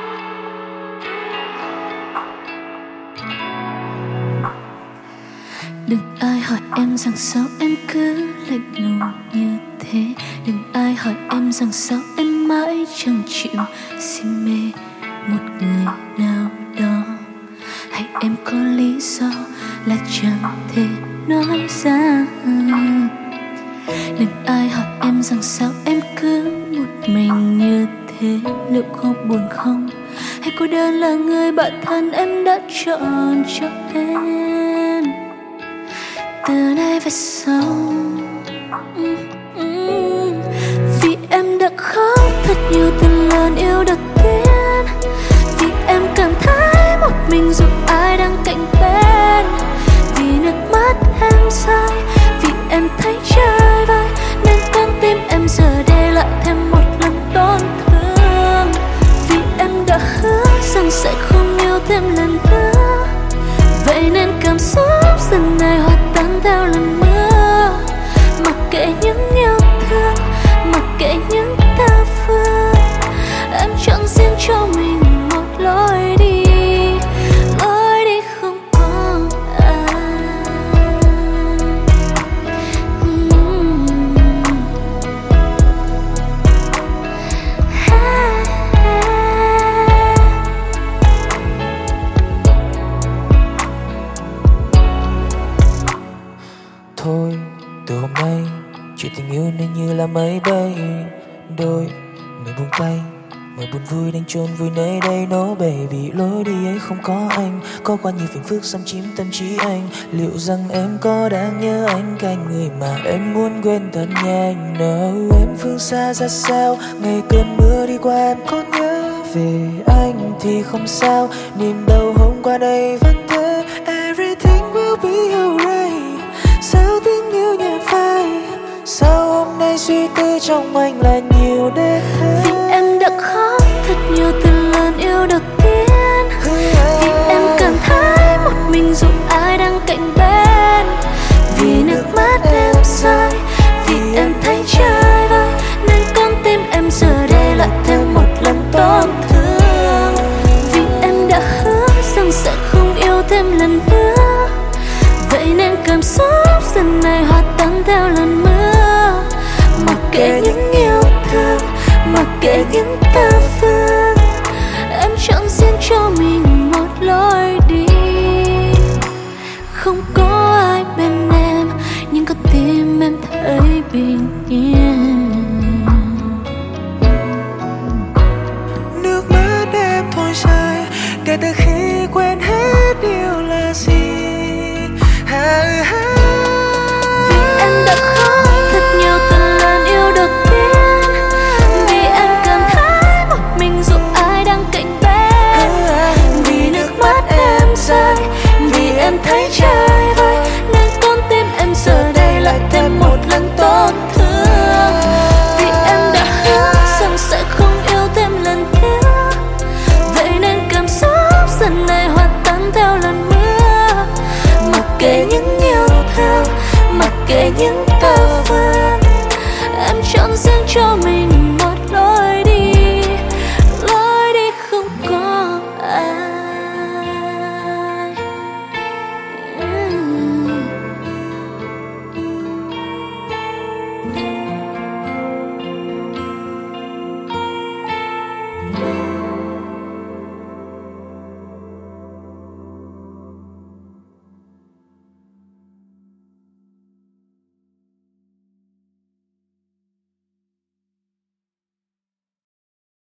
Đừng ai hỏi em rằng sao em cứ lạnh lùng như thế. Đừng ai hỏi em rằng sao em mãi chẳng chịu si mê một người nào đó. Hay em có lý do là chẳng thể nói ra. Đừng ai hỏi em rằng sao em cứ một mình như thế. Liệu có buồn không? Hay cô đơn là người bạn thân em đã chọn cho em. Từ nay về sau vì em đã khóc thật nhiều từ lần yêu đầu tiên. Vì em cảm thấy một mình dù ai đang cạnh bên. Vì nước mắt em rơi, vì em thấy trái vai, nên con tim em giờ đây lại thêm một lần tổn thương. Vì em đã hứa rằng sẽ không yêu thêm lần nữa, vậy nên cảm xúc dần này hòa tan theo lần mưa. Mặc kệ những yêu thương, mặc kệ những ta phương, em chọn riêng cho mình một lối đi. Lối đi không có ai. Thôi từ hôm nay chuyện tình yêu nên như là máy bay. Đôi người buông tay, mà buồn vui đang chôn vùi nơi đây. No baby, lối đi ấy không có anh, có quá nhiều phiền phức xâm chiếm tâm trí anh. Liệu rằng em có đang nhớ anh, cạnh người mà em muốn quên thật nhanh? No, em phương xa ra sao, ngày cơn mưa đi qua em có nhớ về anh thì không sao. Niềm đau hôm qua đây vẫn thế. Everything will be alright. Sao tiếng yêu nhẹ phai, sao hôm nay suy tư trong anh là nhiều đến thế? Vì em đã khóc thật nhiều từ lần yêu đầu tiên. Vì em cảm thấy một mình dù ai đang cạnh bên. Vì nước mắt em rơi, vì em thấy trái vai, nên con tim em giờ đây lại thêm một lần tổn thương. Vì em đã hứa rằng sẽ không yêu thêm lần nữa, vậy nên cảm xúc dần này hòa tan theo lần mưa. Mặc kệ những yêu thương, mặc kệ những ta phương, em chọn riêng cho mình một lối đi. Không có ai bên em, nhưng con tim em thấy bình yên. Nước mắt em thôi rơi, kể từ khi quên hết